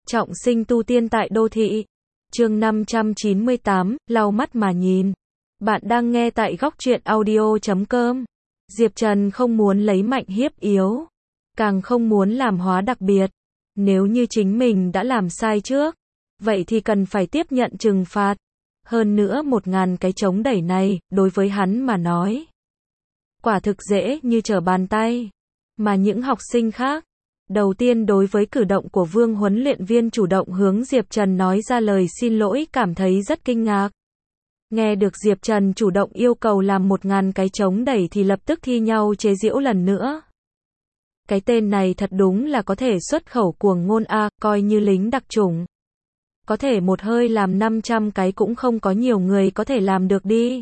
Trọng sinh tu tiên tại đô thị. Chương 598, lau mắt mà nhìn. Bạn đang nghe tại góc truyện audio.com. Diệp Trần không muốn lấy mạnh hiếp yếu, càng không muốn làm hóa đặc biệt. Nếu như chính mình đã làm sai trước, vậy thì cần phải tiếp nhận trừng phạt. Hơn nữa 1000 cái chống đẩy này, đối với hắn mà nói, quả thực dễ như trở bàn tay. Mà những học sinh khác, đầu tiên đối với cử động của Vương huấn luyện viên chủ động hướng Diệp Trần nói ra lời xin lỗi cảm thấy rất kinh ngạc. Nghe được Diệp Trần chủ động yêu cầu làm 1000 cái chống đẩy thì lập tức thi nhau chế giễu lần nữa. Cái tên này thật đúng là có thể xuất khẩu cuồng ngôn a, coi như lính đặc chủng. Có thể một hơi làm 500 cái cũng không có nhiều người có thể làm được đi.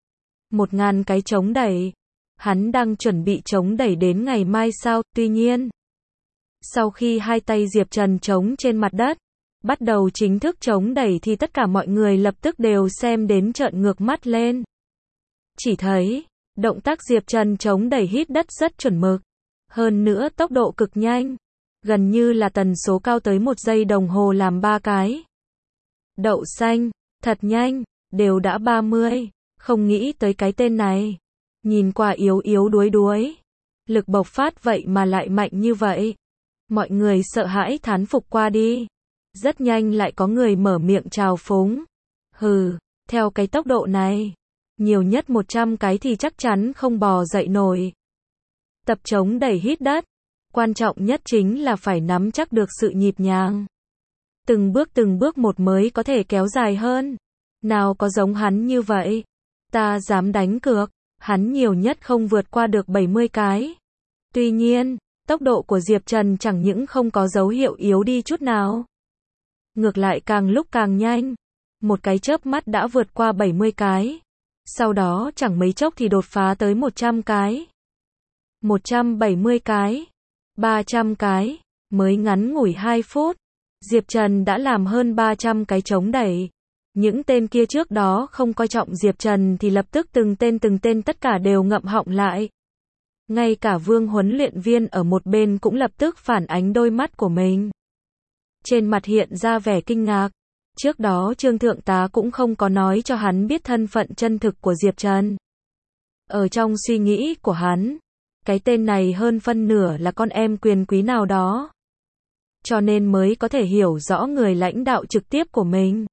1000 cái chống đẩy. Hắn đang chuẩn bị chống đẩy đến ngày mai sao, tuy nhiên, sau khi hai tay Diệp Trần chống trên mặt đất, bắt đầu chính thức chống đẩy thì tất cả mọi người lập tức đều xem đến trợn ngược mắt lên. Chỉ thấy, động tác Diệp Trần chống đẩy hít đất rất chuẩn mực. Hơn nữa tốc độ cực nhanh. Gần như là tần số cao tới 1 giây đồng hồ làm 3 cái. Đậu xanh, thật nhanh, đều đã 30. Không nghĩ tới cái tên này. Nhìn qua yếu yếu đuối đuối. Lực bộc phát vậy mà lại mạnh như vậy. Mọi người sợ hãi thán phục qua đi. Rất nhanh lại có người mở miệng trào phúng. Hừ, theo cái tốc độ này, nhiều nhất 100 cái thì chắc chắn không bò dậy nổi. Tập chống đẩy hít đất, quan trọng nhất chính là phải nắm chắc được sự nhịp nhàng. Từng bước một mới có thể kéo dài hơn. Nào có giống hắn như vậy. Ta dám đánh cược, hắn nhiều nhất không vượt qua được 70 cái. Tuy nhiên, tốc độ của Diệp Trần chẳng những không có dấu hiệu yếu đi chút nào. Ngược lại càng lúc càng nhanh. Một cái chớp mắt đã vượt qua 70 cái. Sau đó chẳng mấy chốc thì đột phá tới 100 cái. 170 cái. 300 cái. Mới ngắn ngủi 2 phút. Diệp Trần đã làm hơn 300 cái chống đẩy. Những tên kia trước đó không coi trọng Diệp Trần thì lập tức từng tên tất cả đều ngậm họng lại. Ngay cả Vương huấn luyện viên ở một bên cũng lập tức phản ánh đôi mắt của mình. Trên mặt hiện ra vẻ kinh ngạc. Trước đó Trương Thượng Tá cũng không có nói cho hắn biết thân phận chân thực của Diệp Trần. Ở trong suy nghĩ của hắn, cái tên này hơn phân nửa là con em quyền quý nào đó. Cho nên mới có thể hiểu rõ người lãnh đạo trực tiếp của mình.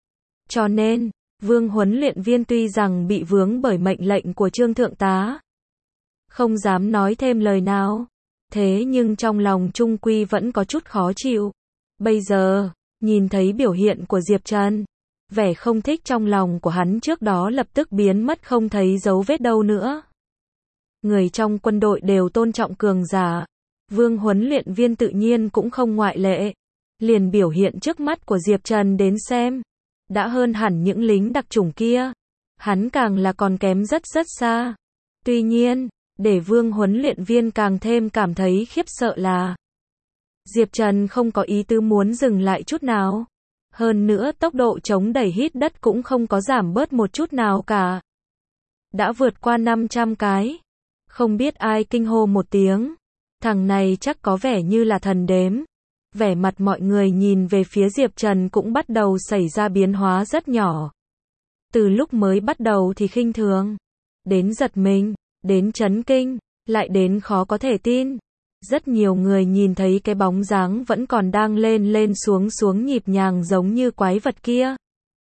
Cho nên, Vương huấn luyện viên tuy rằng bị vướng bởi mệnh lệnh của Trương Thượng Tá, không dám nói thêm lời nào. Thế nhưng trong lòng trung quy vẫn có chút khó chịu. Bây giờ, nhìn thấy biểu hiện của Diệp Trần, vẻ không thích trong lòng của hắn trước đó lập tức biến mất không thấy dấu vết đâu nữa. Người trong quân đội đều tôn trọng cường giả. Vương huấn luyện viên tự nhiên cũng không ngoại lệ. Liền biểu hiện trước mắt của Diệp Trần đến xem. Đã hơn hẳn những lính đặc chủng kia. Hắn càng là còn kém rất xa. Tuy nhiên, để Vương huấn luyện viên càng thêm cảm thấy khiếp sợ là Diệp Trần không có ý tứ muốn dừng lại chút nào. Hơn nữa tốc độ chống đẩy hít đất cũng không có giảm bớt một chút nào cả. Đã vượt qua 500 cái. Không biết ai kinh hô một tiếng. Thằng này chắc có vẻ như là thần đếm. Vẻ mặt mọi người nhìn về phía Diệp Trần cũng bắt đầu xảy ra biến hóa rất nhỏ. Từ lúc mới bắt đầu thì khinh thường, đến giật mình, đến chấn kinh, lại đến khó có thể tin. Rất nhiều người nhìn thấy cái bóng dáng vẫn còn đang lên xuống nhịp nhàng giống như quái vật kia.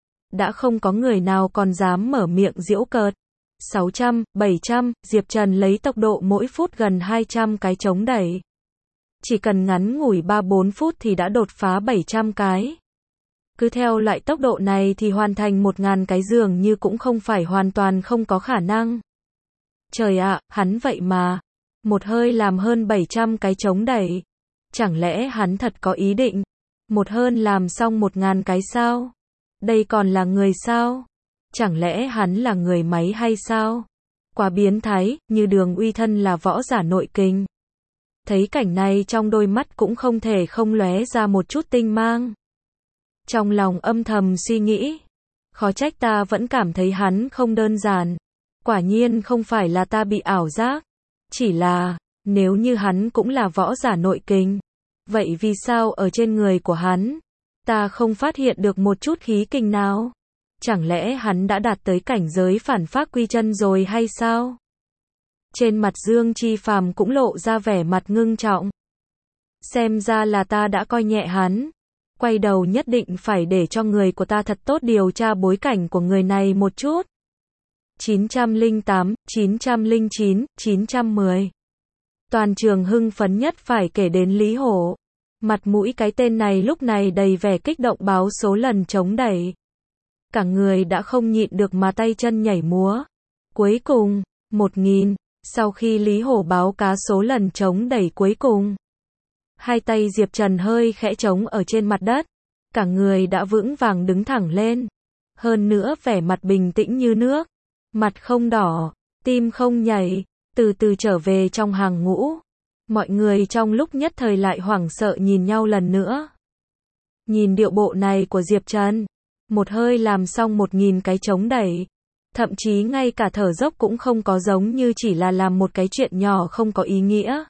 Đã không có người nào còn dám mở miệng giễu cợt. 600, 700, Diệp Trần lấy tốc độ mỗi phút gần 200 cái chống đẩy. Chỉ cần ngắn ngủi 3-4 phút thì đã đột phá 700 cái. Cứ theo loại tốc độ này thì hoàn thành 1000 cái dường như cũng không phải hoàn toàn không có khả năng. Trời ạ, hắn vậy mà một hơi làm hơn 700 cái chống đẩy. Chẳng lẽ hắn thật có ý định một hơi làm xong 1000 cái sao? Đây còn là người sao? Chẳng lẽ hắn là người máy hay sao? Quá biến thái, như Đường Uy thân là võ giả nội kình. Thấy cảnh này trong đôi mắt cũng không thể không lóe ra một chút tinh mang. Trong lòng âm thầm suy nghĩ, khó trách ta vẫn cảm thấy hắn không đơn giản. Quả nhiên không phải là ta bị ảo giác. Chỉ là, nếu như hắn cũng là võ giả nội kình, Vậy vì sao ở trên người của hắn, ta không phát hiện được một chút khí kình nào? Chẳng lẽ hắn đã đạt tới cảnh giới phản phác quy chân rồi hay sao? Trên mặt Dương Chi Phàm cũng lộ ra vẻ mặt ngưng trọng. Xem ra là ta đã coi nhẹ hắn. Quay đầu nhất định phải để cho người của ta thật tốt điều tra bối cảnh của người này một chút. 908, 909, 910. Toàn trường hưng phấn nhất phải kể đến Lý Hổ. Mặt mũi cái tên này lúc này đầy vẻ kích động báo số lần chống đẩy. Cả người đã không nhịn được mà tay chân nhảy múa. Cuối cùng, 1000. Sau khi Lý Hổ báo cá số lần chống đẩy cuối cùng, hai tay Diệp Trần hơi khẽ chống ở trên mặt đất. Cả người đã vững vàng đứng thẳng lên. Hơn nữa vẻ mặt bình tĩnh như nước. Mặt không đỏ, tim không nhảy, từ từ trở về trong hàng ngũ. Mọi người trong lúc nhất thời lại hoảng sợ nhìn nhau lần nữa. Nhìn điệu bộ này của Diệp Trần, một hơi làm xong 1000 cái chống đẩy. Thậm chí ngay cả thở dốc cũng không có, giống như chỉ là làm một cái chuyện nhỏ không có ý nghĩa.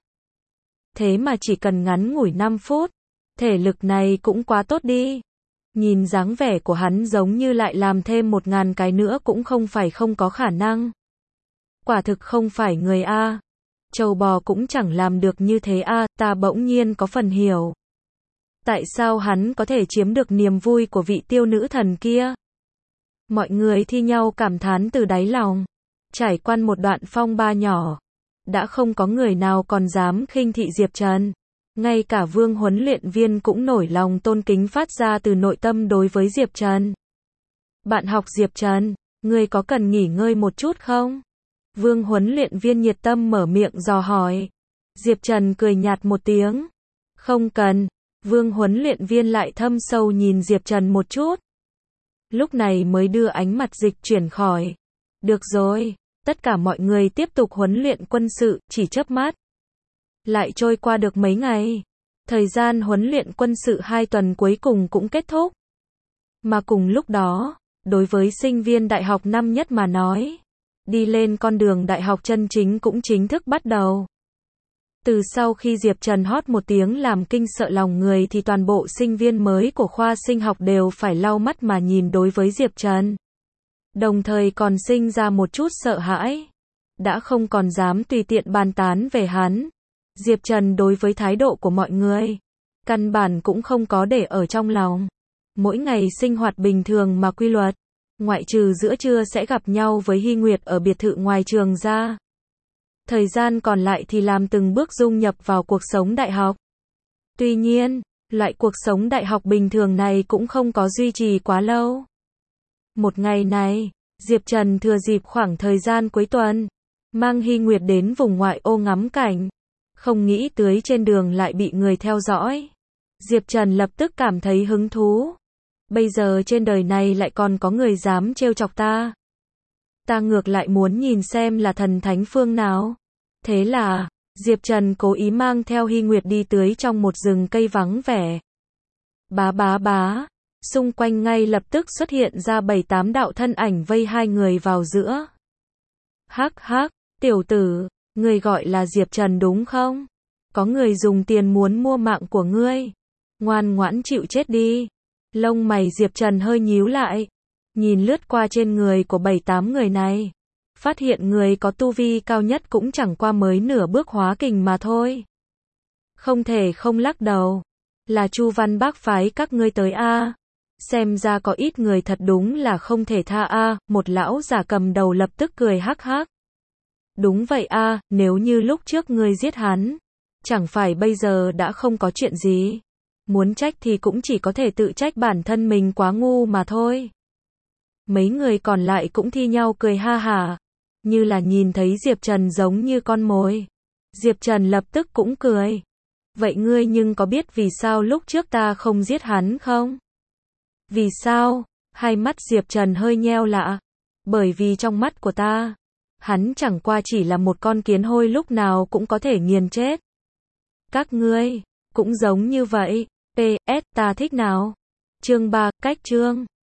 Thế mà chỉ cần ngắn ngủi 5 phút, thể lực này cũng quá tốt đi. Nhìn dáng vẻ của hắn giống như lại làm thêm 1000 cái nữa cũng không phải không có khả năng. Quả thực không phải người A. Trâu bò cũng chẳng làm được như thế A, ta bỗng nhiên có phần hiểu. Tại sao hắn có thể chiếm được niềm vui của vị tiêu nữ thần kia? Mọi người thi nhau cảm thán từ đáy lòng. Trải qua một đoạn phong ba nhỏ, đã không có người nào còn dám khinh thị Diệp Trần. Ngay cả Vương huấn luyện viên cũng nổi lòng tôn kính phát ra từ nội tâm đối với Diệp Trần. Bạn học Diệp Trần, ngươi có cần nghỉ ngơi một chút không? Vương huấn luyện viên nhiệt tâm mở miệng dò hỏi. Diệp Trần cười nhạt một tiếng. Không cần. Vương huấn luyện viên lại thâm sâu nhìn Diệp Trần một chút. Lúc này mới đưa ánh mặt dịch chuyển khỏi. Được rồi, tất cả mọi người tiếp tục huấn luyện quân sự, chỉ chớp mắt. Lại trôi qua được mấy ngày. Thời gian huấn luyện quân sự 2 tuần cuối cùng cũng kết thúc. Mà cùng lúc đó, đối với sinh viên đại học năm nhất mà nói, đi lên con đường đại học chân chính cũng chính thức bắt đầu. Từ sau khi Diệp Trần hót một tiếng làm kinh sợ lòng người thì toàn bộ sinh viên mới của khoa sinh học đều phải lau mắt mà nhìn đối với Diệp Trần. Đồng thời còn sinh ra một chút sợ hãi. Đã không còn dám tùy tiện bàn tán về hắn. Diệp Trần đối với thái độ của mọi người, căn bản cũng không có để ở trong lòng. Mỗi ngày sinh hoạt bình thường mà quy luật. Ngoại trừ giữa trưa sẽ gặp nhau với Hy Nguyệt ở biệt thự ngoài trường ra. Thời gian còn lại thì làm từng bước dung nhập vào cuộc sống đại học. Tuy nhiên, loại cuộc sống đại học bình thường này cũng không có duy trì quá lâu. Một ngày này, Diệp Trần thừa dịp khoảng thời gian cuối tuần, mang Hy Nguyệt đến vùng ngoại ô ngắm cảnh. Không nghĩ tới trên đường lại bị người theo dõi. Diệp Trần lập tức cảm thấy hứng thú. Bây giờ trên đời này lại còn có người dám trêu chọc ta. Ta ngược lại muốn nhìn xem là thần thánh phương nào. Thế là, Diệp Trần cố ý mang theo Hy Nguyệt đi tưới trong một rừng cây vắng vẻ. Bá bá bá, xung quanh ngay lập tức xuất hiện ra 7-8 đạo thân ảnh vây hai người vào giữa. Hắc hắc, tiểu tử, người gọi là Diệp Trần đúng không? Có người dùng tiền muốn mua mạng của ngươi. Ngoan ngoãn chịu chết đi. Lông mày Diệp Trần hơi nhíu lại. Nhìn lướt qua trên người của 7-8 người này. Phát hiện người có tu vi cao nhất cũng chẳng qua mới nửa bước hóa kình mà thôi. Không thể không lắc đầu. Là Chu Văn Bác phái các ngươi tới a. Xem ra có ít người thật đúng là không thể tha a. Một lão giả cầm đầu lập tức cười hắc hắc. Đúng vậy a, nếu như lúc trước ngươi giết hắn, chẳng phải bây giờ đã không có chuyện gì. Muốn trách thì cũng chỉ có thể tự trách bản thân mình quá ngu mà thôi. Mấy người còn lại cũng thi nhau cười ha hả, như là nhìn thấy Diệp Trần giống như con mồi. Diệp Trần lập tức cũng cười. Vậy ngươi nhưng có biết vì sao lúc trước ta không giết hắn không? Vì sao? Hai mắt Diệp Trần hơi nheo lại. Bởi vì trong mắt của ta, hắn chẳng qua chỉ là một con kiến hôi lúc nào cũng có thể nghiền chết. Các ngươi cũng giống như vậy. PS, ta thích nào? Chương 3, cách chương.